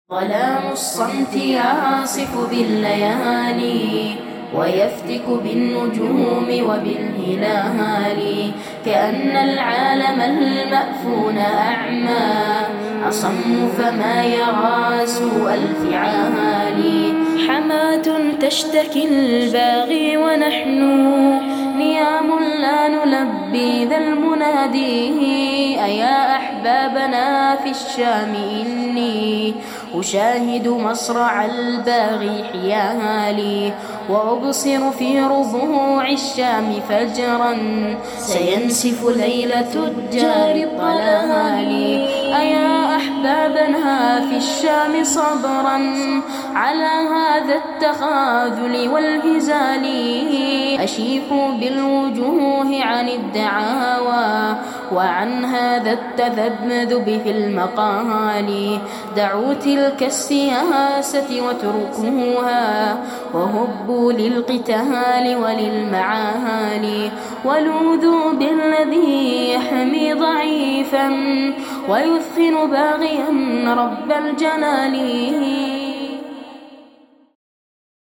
ظلام الصمت يعصف بالليالي ويفتك بالنجوم وبالهلال، كأن العالم المأفون أعمى أصم فما يرى سوء الفعال. حماة تشتكي الباغي ونحن نيام لا نلبي ذا المنادي. أيا أحبابنا في الشام إني أشاهد مصرع الباغي حيالي، وأبصر في ربوع الشام فجرا سينسف ليل تجار الضلال. أيا أحبابنا في الشام صبرا على هذا التخاذل والهزال. أشيخوا بالوجوه عن الدعاوى وعن هذا التذبذب في المقال. دعوا تلك السياسة واتركوها وهبوا للقتال وللمعالي، ولوذوا بالذي يحمي ضعيفا ويثخن باغيا رب الجلال.